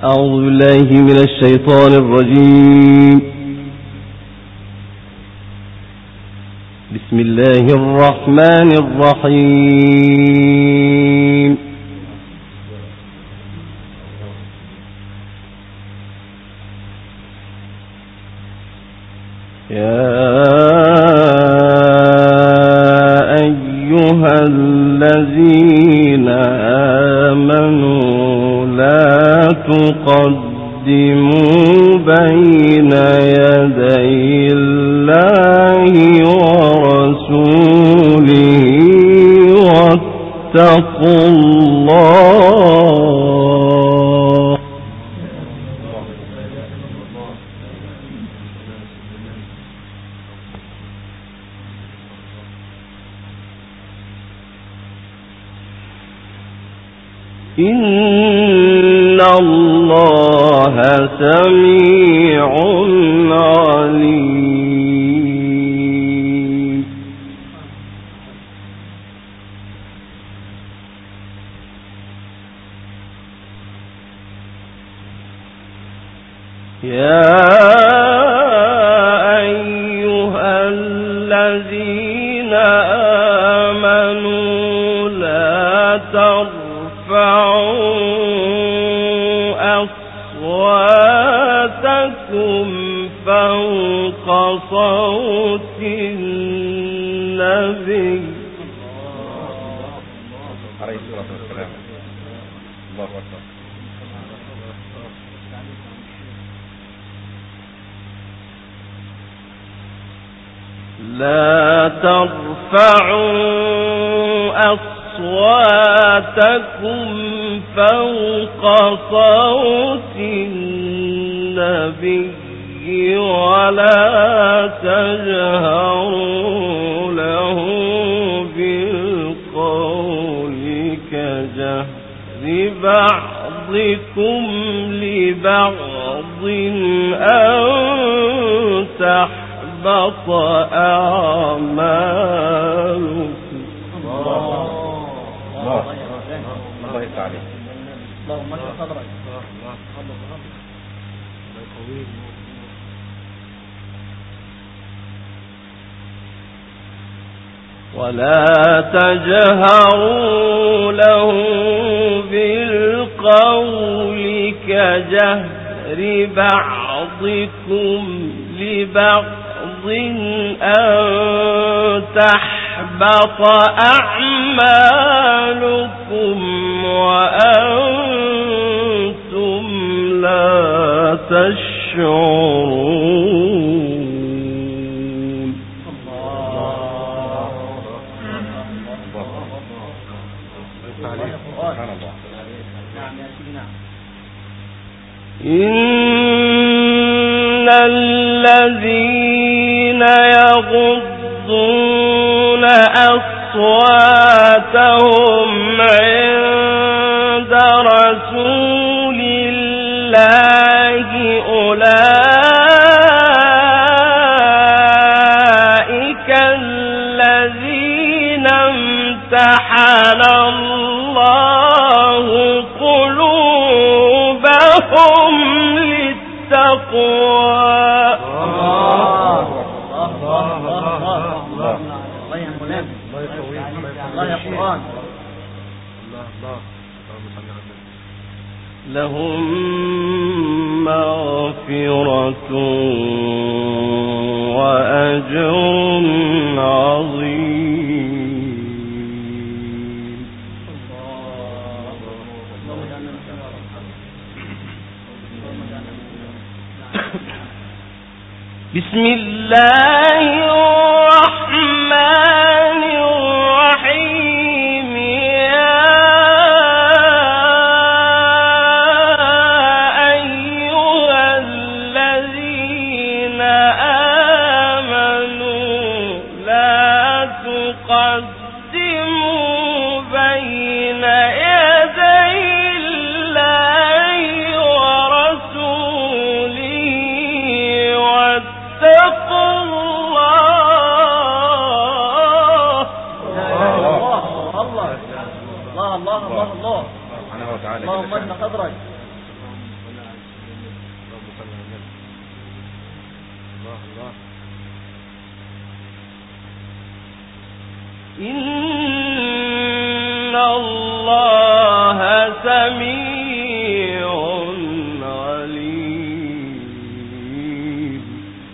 أعوذ بالله من الشيطان الرجيم. بسم الله الرحمن الرحيم. يا أيها الذين آمنوا لا تقدموا بين يدي الله ورسوله واتقوا الله. إن الله سميع عليم. يا أيها الذين آمنوا لا ترفعوا أصواتكم فوق صوت النبي. عليه الصلاة والسلام. الله أكبر. لا ترفعوا أصواتكم فوق صوت النبي ولا تجهروا له بالقول كجهر بعضكم لبعض أن تحبط أعمالكم. الله يفتح عليك. اللهم اشرح صدرك. ولا تجهروا له بالقول كجهر بعضكم لبعض أن تحبط أعمالكم وأنتم لا تشعرون. إن الذين يغضون أصواتهم عند رسول الله أولئك الذين امتحن الله قلوبهم للتقوى. لهم مغفرة وأجر عظيم. بسم الله الرحمن الرحيم. يا أيها الذين آمنوا لا تقدموا بين يدي الله ورسوله واتقوا الله. إن الله سميع عليم.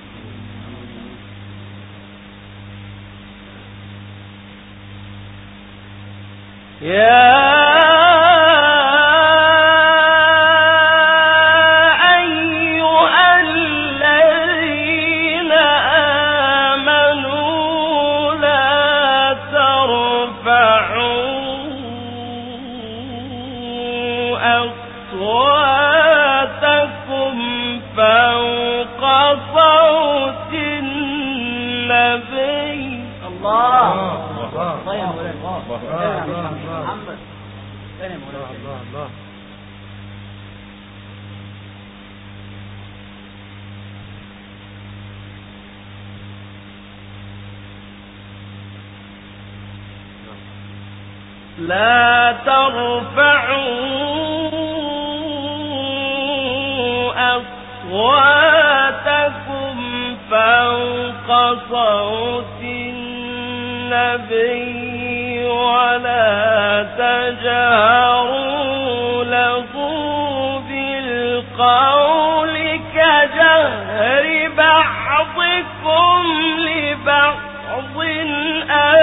يا لا ترفعوا أصواتكم فوق صوت النبي ولا تجهروا له بالقول كجهر بعضكم لبعض أن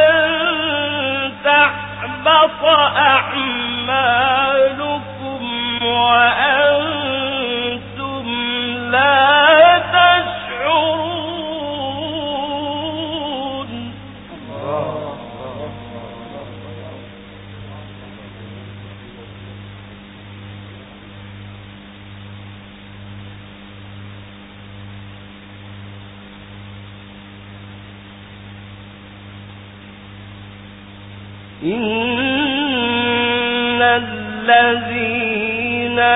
تحبط أعمالكم وأنتم لا تشعرون. إن الذين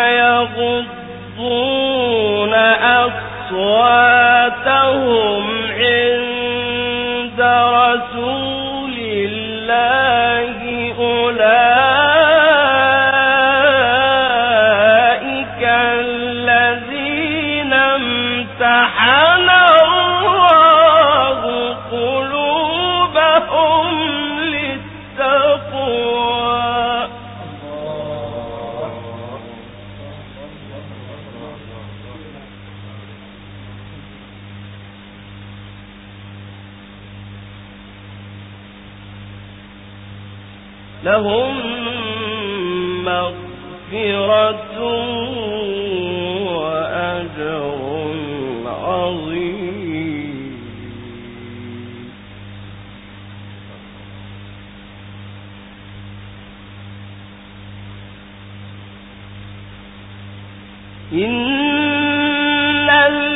يغضون أصواتهم عند رسول الله أولئك الذين امتحن الله قلوبهم للتقوى. لهم مغفرة وأجر عظيم. إن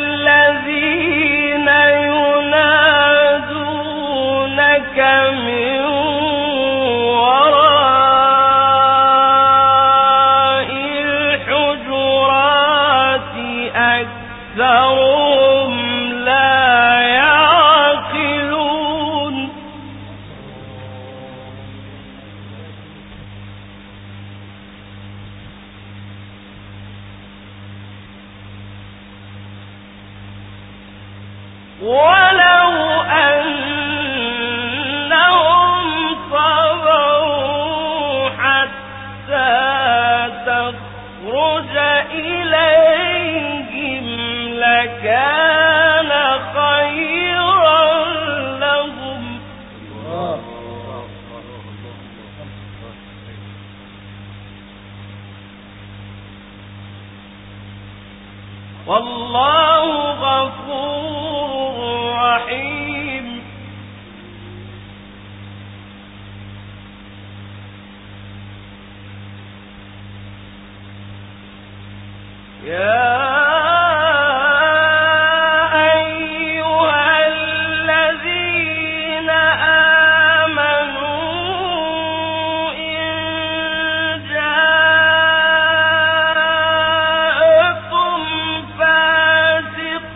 الذين ينادونك من وراء الحجرات أكثرهم لا يعقلون. ولو أنهم صبروا حتى تخرج إليهم لكان خيرا لهم. والله غفور رحيم. يا أيها الذين آمنوا إن جاءكم فاسق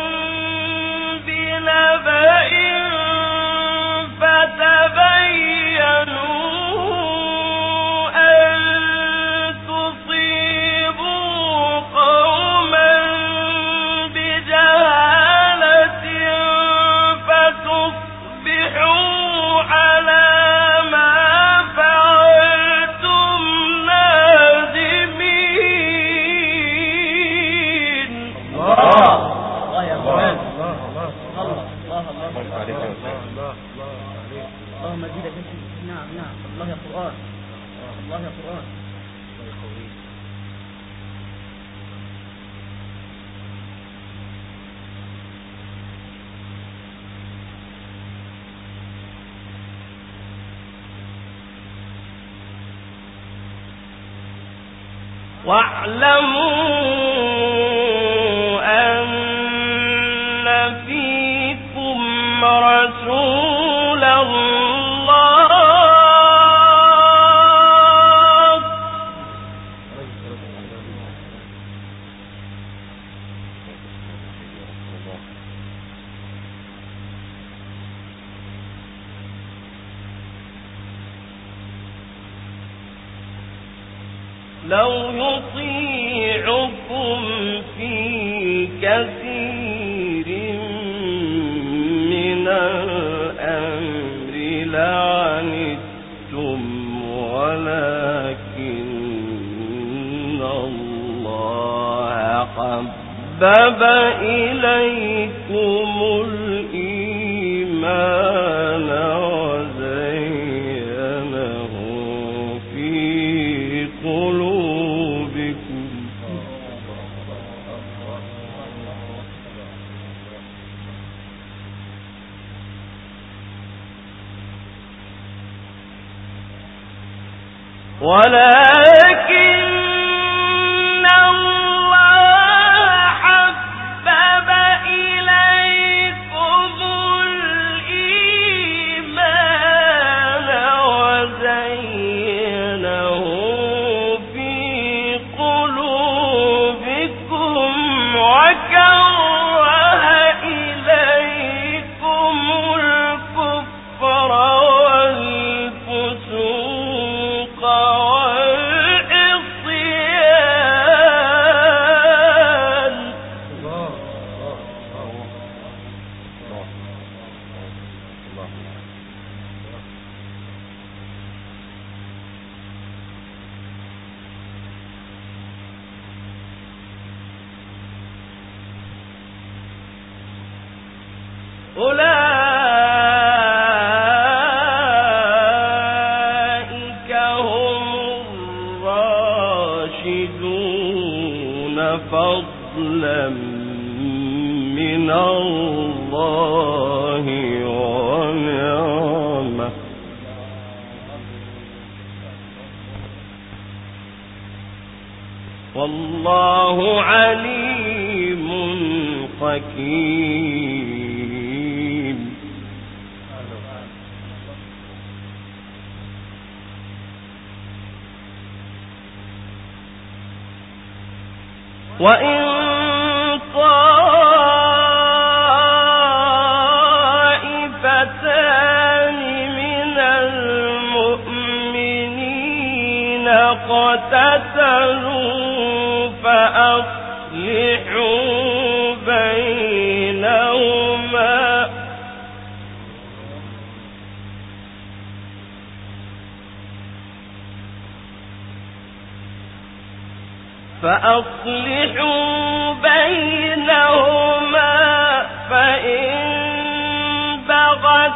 بنبأ فتبينوا أن تصيبوا قوما واعلموا أن فيكم رسول الله لو يطيعكم في كثير من الأمر لعنتم ولكن الله حبب إليكم الإيمان وزينه في قلوبكم ولكن الله حبب إليكم الإيمان وزينه في قلوبكم وكره إليكم الكفر والفسوق والعصيان أولئك هم الراشدون فضلا من الله ونعمة والله عليم حكيم وإن طائفتان من المؤمنين اقتتلوا فأصلحوا بينهما فإن بغت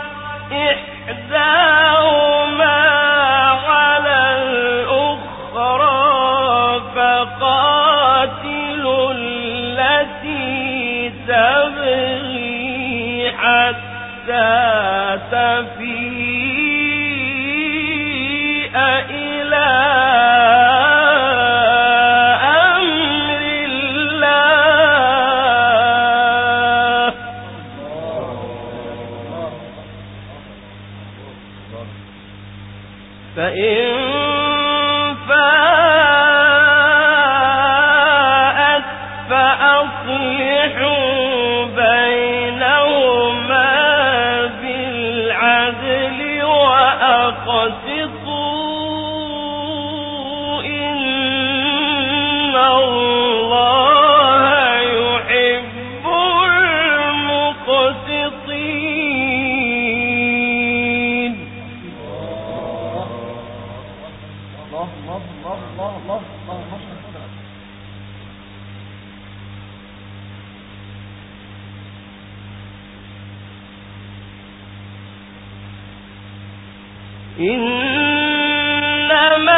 إحداهما على الأخرى فقاتلوا التي تبغي حتى تفيء إلى فإن فاءت فأصلحوا بينهما بالعدل وأقسطوا إن الله يحب المقسطين إنما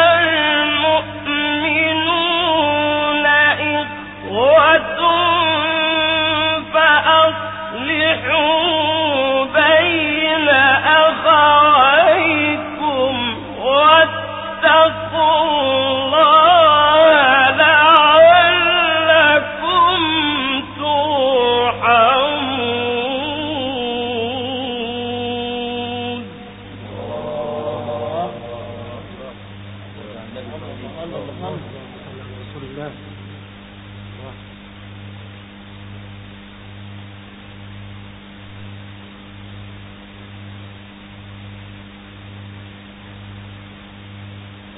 المؤمنون إخوة فأصلحوا بين أخويكم واتقوا الله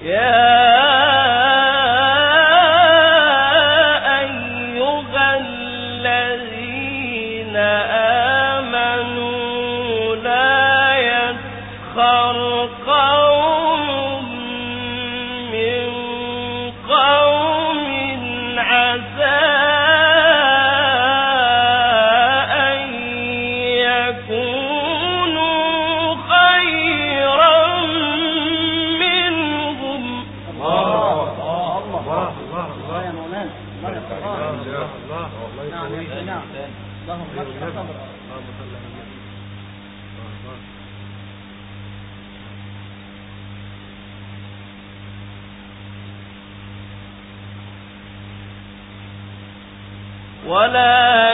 ولا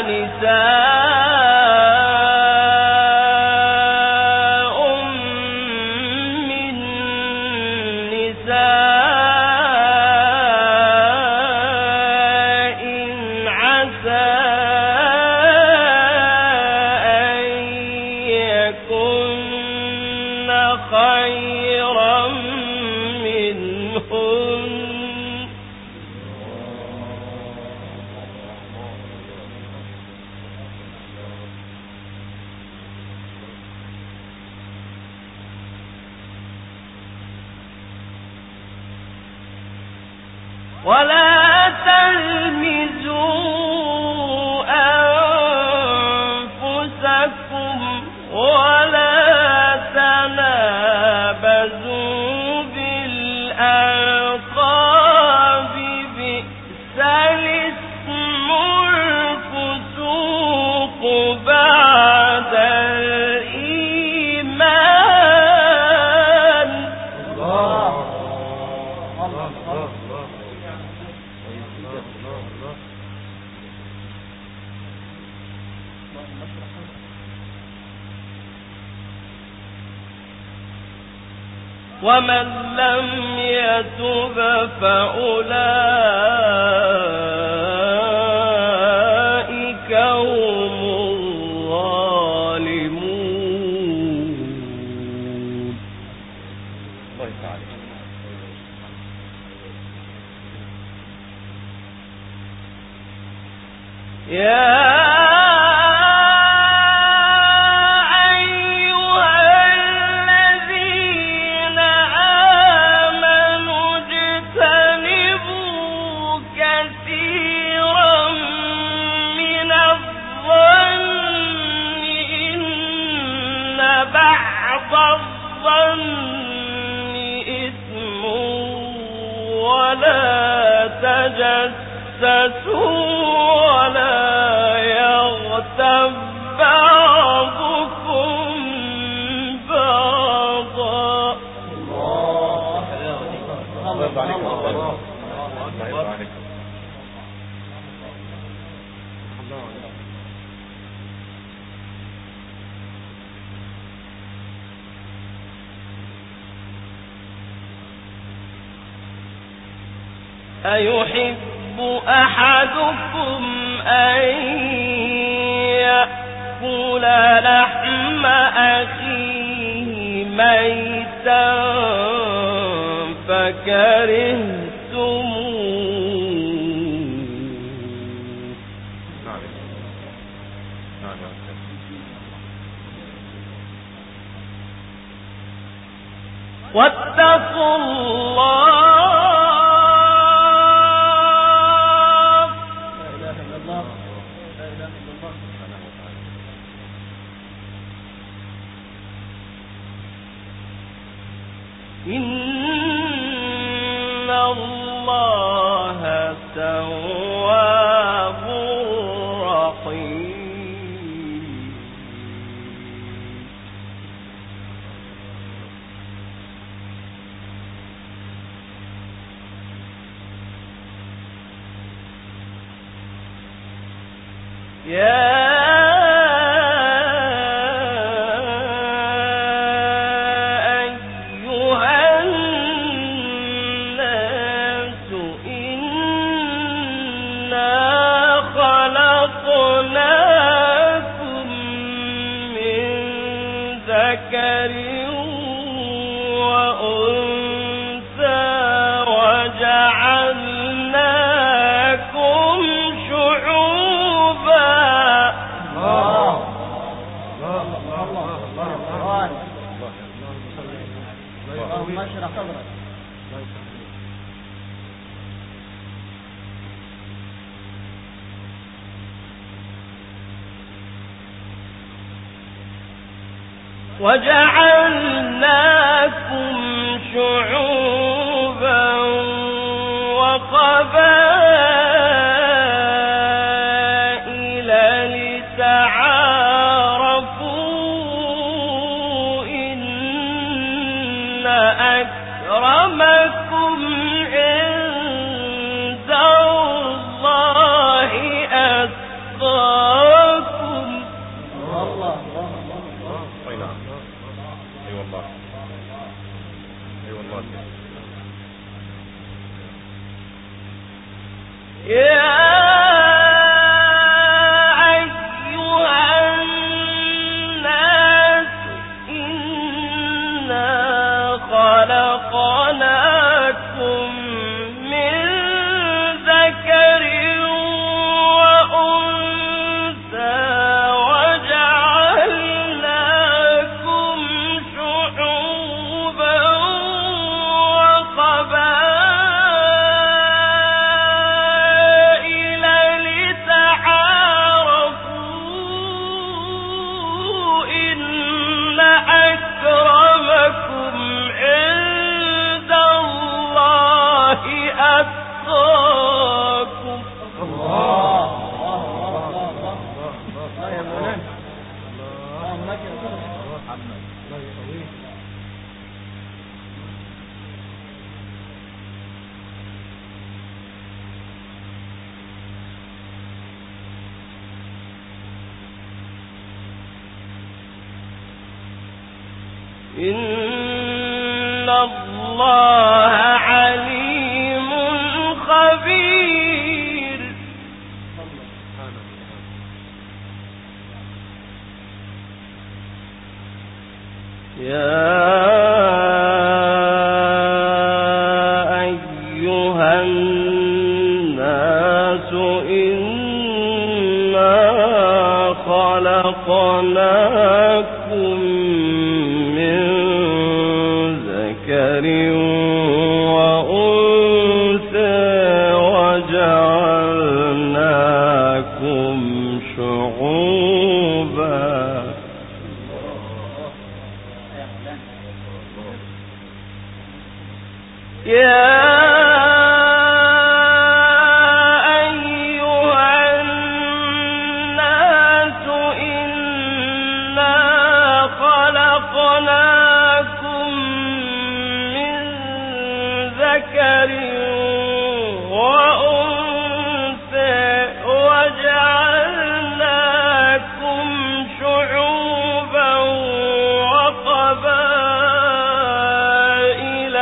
نساء من نساء عسى أن يكن خيرا منهن ولا تلمزوا أنفسكم ولا تنابزوا بالألقاب بئس الاسم الفسوق بعد الإيمان. ومن لم يتب فأولئك هم الظالمون. الله تعالى. يا ولا تجسسوا ولا يغتب بعضكم بعضا. الله عليك. الله عليك. أيحب أحدكم أن يأكل لحم أخيه ميتا فكرهتموه واتقوا الله إن الله تواب رحيم. يا ذكر وأنثى وجعلناكم شعوبا وقبائل لتعارفوا إن أكرمكم عند الله أتقاكم. الله أي نعم. أي والله. أي والله. يا إن الله عليم خبير. يا أيها الناس إنا خلقناكم من ذكر وأنثى وجعلناكم شعوبا. يا أيها الناس إنا خلقناكم من ذكر وأنثى وجعلناكم شعوبا وقبائل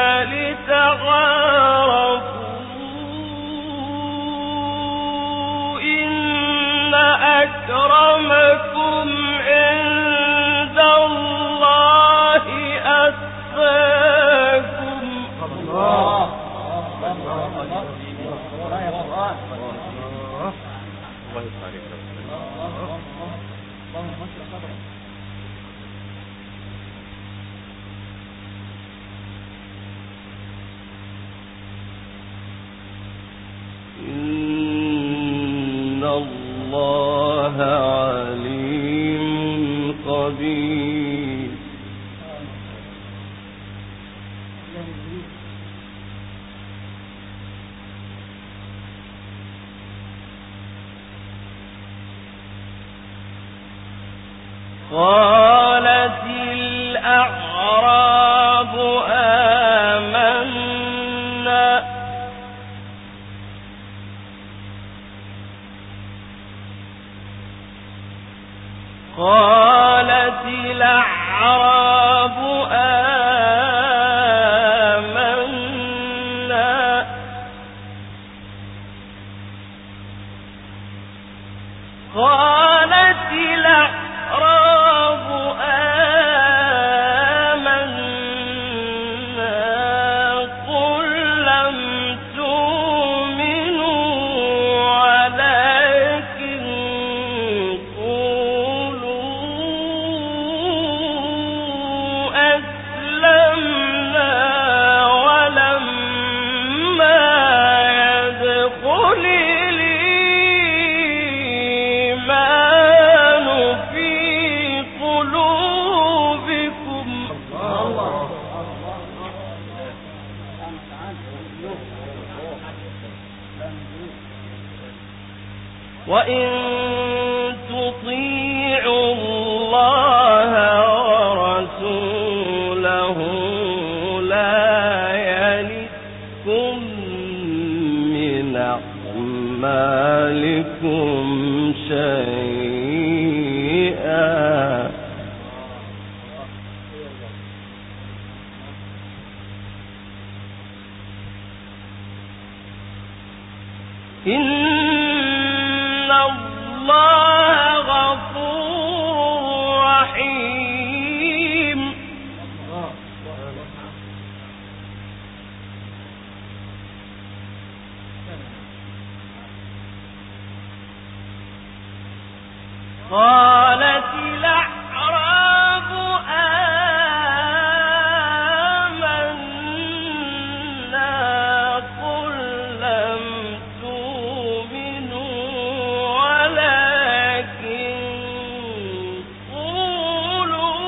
لتعارفوا إن أكرمكم عند الله أتقاكم. الله يا قرآن. الله يفتح عليك. اللهم اشرح صدرك. إن الله عليم خبير. قالت الأعراب آمنا قالت الأعراب آمنا قالت الأعراب آمنا قل لم تؤمنوا ولكن أسلمنا ولما يدخل الإيمان وإن تطيعوا الله ورسوله لا يلدكم من أعمالكم شيئا إن الله غفور رحيم. قالت الأعراب آمنا قل لم تؤمنوا ولكن قولوا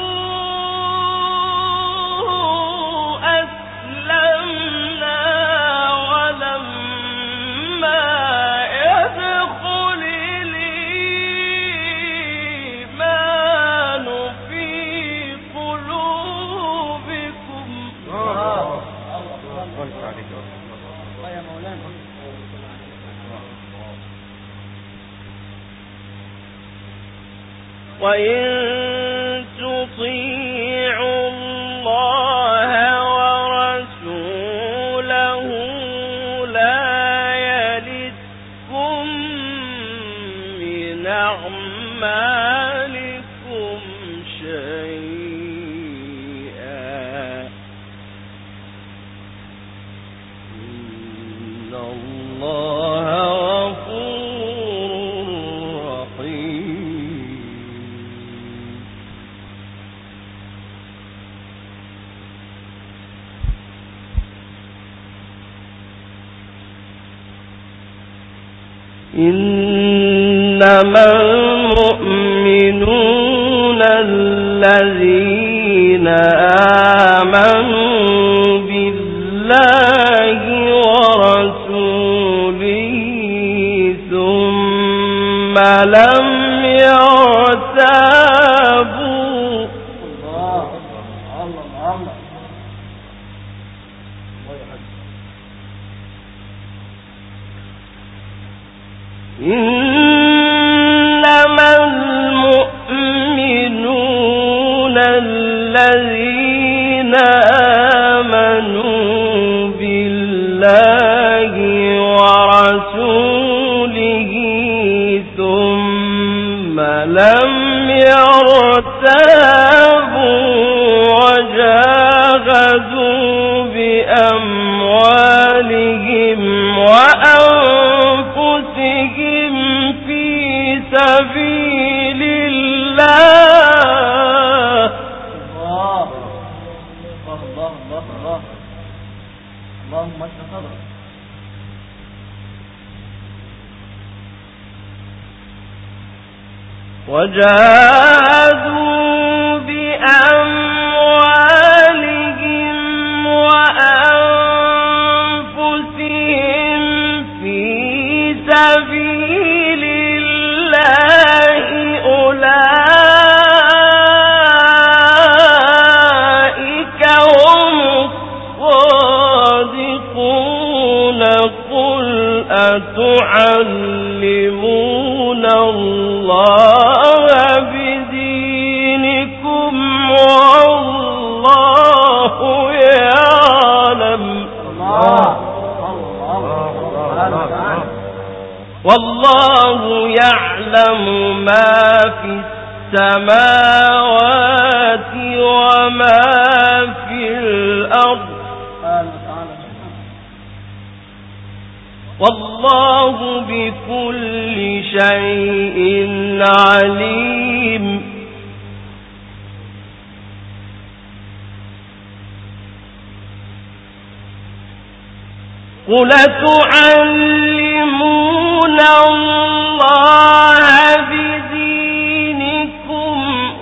أسلمنا ولما يدخل الإيمان في قلوبكم. يا مولانا وإن تطيعوا الله ورسوله لا يلدكم من أعمالكم شيئا إن الله غفور رحيم. إنما المؤمنون الذين آمنوا بالله ورسوله ثم لم يرتابوا. الله الله الله إنما المؤمنون الذين آمنوا بالله ورسوله ثم لم يرتابوا وجاهدوا بأموالهم وأنفسهم في سبيل الله. الله الله الله الله اللهم اشف صدرك. وجاهدوا بأموالهم وأنفسهم في سبيل الله أولئك هم الصادقون. قل أتعلمون الله بدينكم والله يعلم والله يعلم ما في السماوات وما في الأرض والله بكل شيء عليم. قل تعلمون الله بدينكم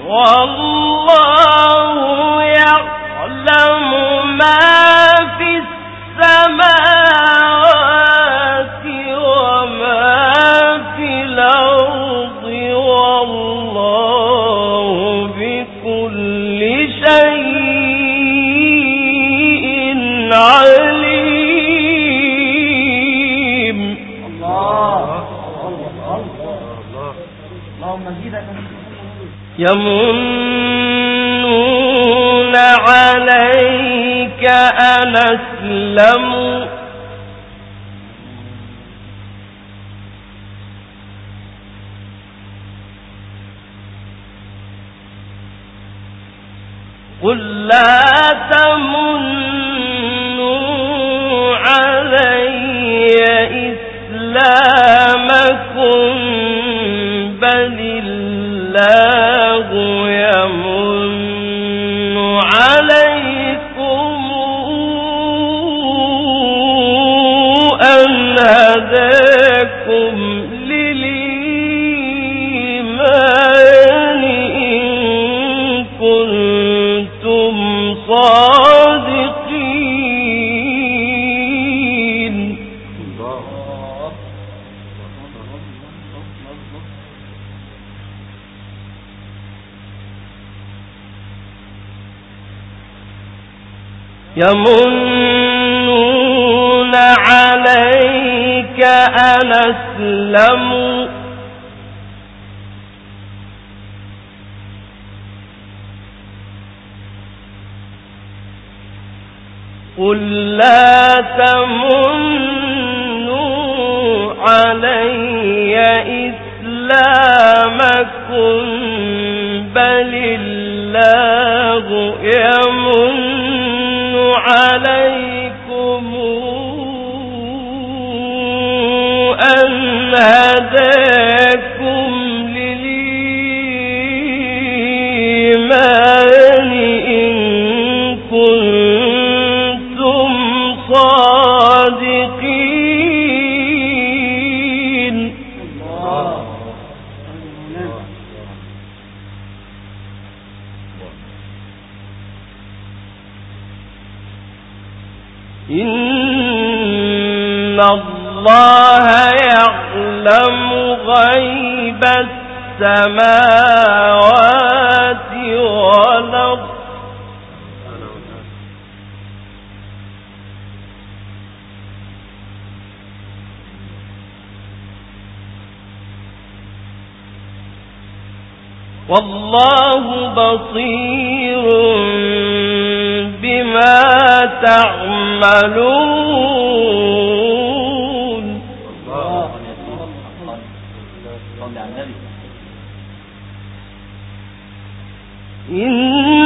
والله يعلم ما في السماوات وما في الأرض اللهم زيدك يمنون عليك أن أسلموا قل لا تمنوا علي إسلامكم بل الله يمن عليكم أن هداكم للإيمان إن كنتم صادقين. يمنون عليك أن أسلموا قل لا تمنوا علي إسلامكم بل الله يمن عليكم أن هداكم للإيمان إن كنتم صادقين. إن الله يعلم غيب السماوات والأرض والله بصير بما تعملون. إن